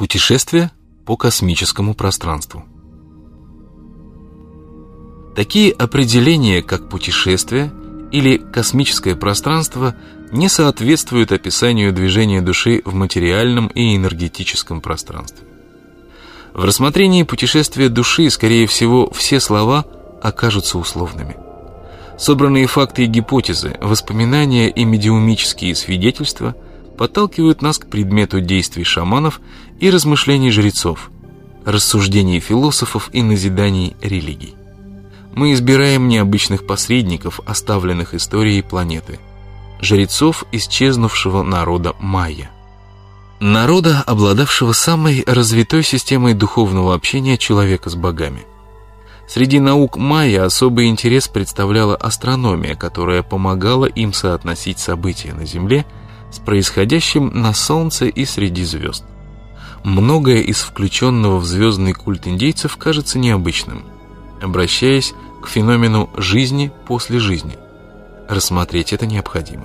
Путешествие по космическому пространству. Такие определения, как путешествие или космическое пространство, не соответствуют описанию движения души в материальном и энергетическом пространстве. В рассмотрении путешествия души, скорее всего, все слова окажутся условными. Собранные факты и гипотезы, воспоминания и медиумические свидетельства подталкивают нас к предмету действий шаманов и размышлений жрецов, рассуждений философов и назиданий религий. Мы избираем необычных посредников, оставленных историей планеты, жрецов исчезнувшего народа майя. Народа, обладавшего самой развитой системой духовного общения человека с богами. Среди наук майя особый интерес представляла астрономия, которая помогала им соотносить события на Земле с происходящим на Солнце и среди звезд. Многое из включенного в звездный культ индейцев кажется необычным. Обращаясь к феномену жизни после жизни, рассмотреть это необходимо.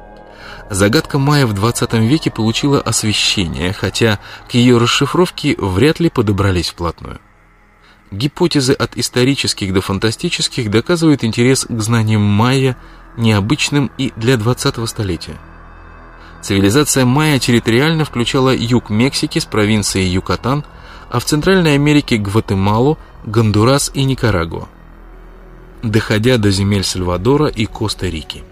Загадка майя в 20 веке получила освещение, хотя к ее расшифровке вряд ли подобрались вплотную. Гипотезы от исторических до фантастических доказывают интерес к знаниям майя необычным и для 20-го столетия. Цивилизация майя территориально включала юг Мексики с провинцией Юкатан, а в Центральной Америке Гватемалу, Гондурас и Никарагуа, доходя до земель Сальвадора и Коста-Рики.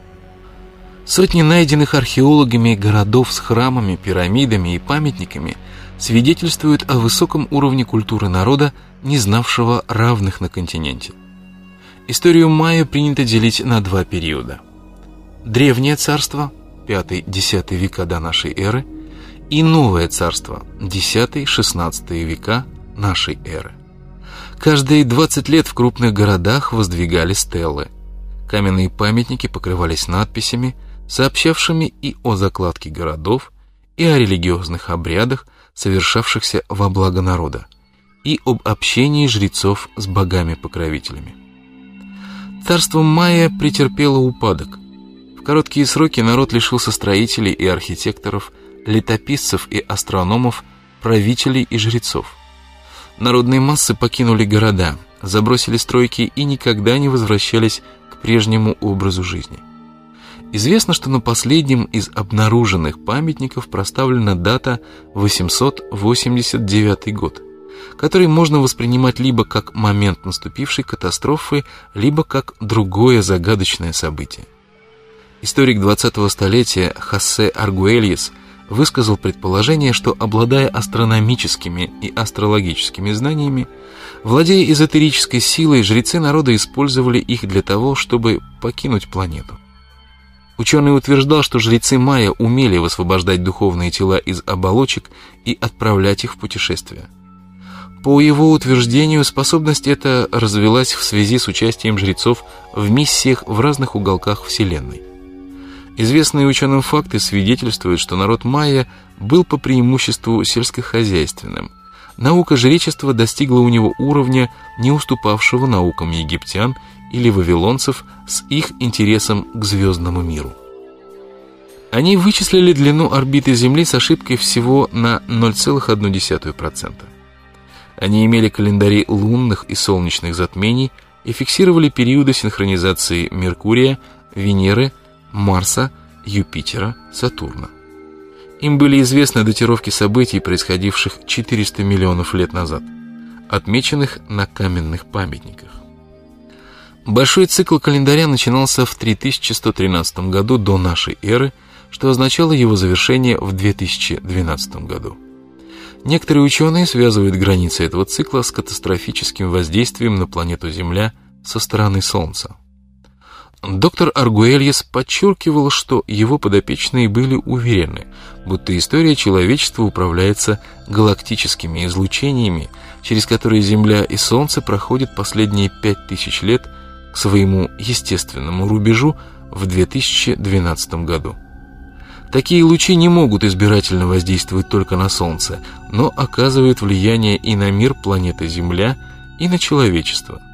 Сотни найденных археологами городов с храмами, пирамидами и памятниками свидетельствуют о высоком уровне культуры народа, не знавшего равных на континенте. Историю майя принято делить на два периода. Древнее царство, 5-10 века до нашей эры, и Новое царство, 10-16 века нашей эры. Каждые 20 лет в крупных городах воздвигали стеллы. Каменные памятники покрывались надписями, сообщавшими и о закладке городов, и о религиозных обрядах, совершавшихся во благо народа, и об общении жрецов с богами-покровителями. Царство майя претерпело упадок. В короткие сроки народ лишился строителей и архитекторов, летописцев и астрономов, правителей и жрецов. Народные массы покинули города, забросили стройки и никогда не возвращались к прежнему образу жизни. Известно, что на последнем из обнаруженных памятников проставлена дата 889 год, который можно воспринимать либо как момент наступившей катастрофы, либо как другое загадочное событие. Историк 20-го столетия Хосе Аргуэльес высказал предположение, что, обладая астрономическими и астрологическими знаниями, владея эзотерической силой, жрецы народа использовали их для того, чтобы покинуть планету. Ученый утверждал, что жрецы майя умели высвобождать духовные тела из оболочек и отправлять их в путешествия. По его утверждению, способность эта развилась в связи с участием жрецов в миссиях в разных уголках Вселенной. Известные ученым факты свидетельствуют, что народ майя был по преимуществу сельскохозяйственным. Наука жречества достигла у него уровня, не уступавшего наукам египтян или вавилонцев с их интересом к звездному миру. Они вычислили длину орбиты Земли с ошибкой всего на 0,1%. Они имели календари лунных и солнечных затмений и фиксировали периоды синхронизации Меркурия, Венеры, Марса, Юпитера, Сатурна. Им были известны датировки событий, происходивших 400 миллионов лет назад, отмеченных на каменных памятниках. Большой цикл календаря начинался в 3113 году до нашей эры, что означало его завершение в 2012 году. Некоторые ученые связывают границы этого цикла с катастрофическим воздействием на планету Земля со стороны Солнца. Доктор Аргуэльес подчеркивал, что его подопечные были уверены, будто история человечества управляется галактическими излучениями, через которые Земля и Солнце проходят последние 5000 лет к своему естественному рубежу в 2012 году. Такие лучи не могут избирательно воздействовать только на Солнце, но оказывают влияние и на мир планеты Земля, и на человечество.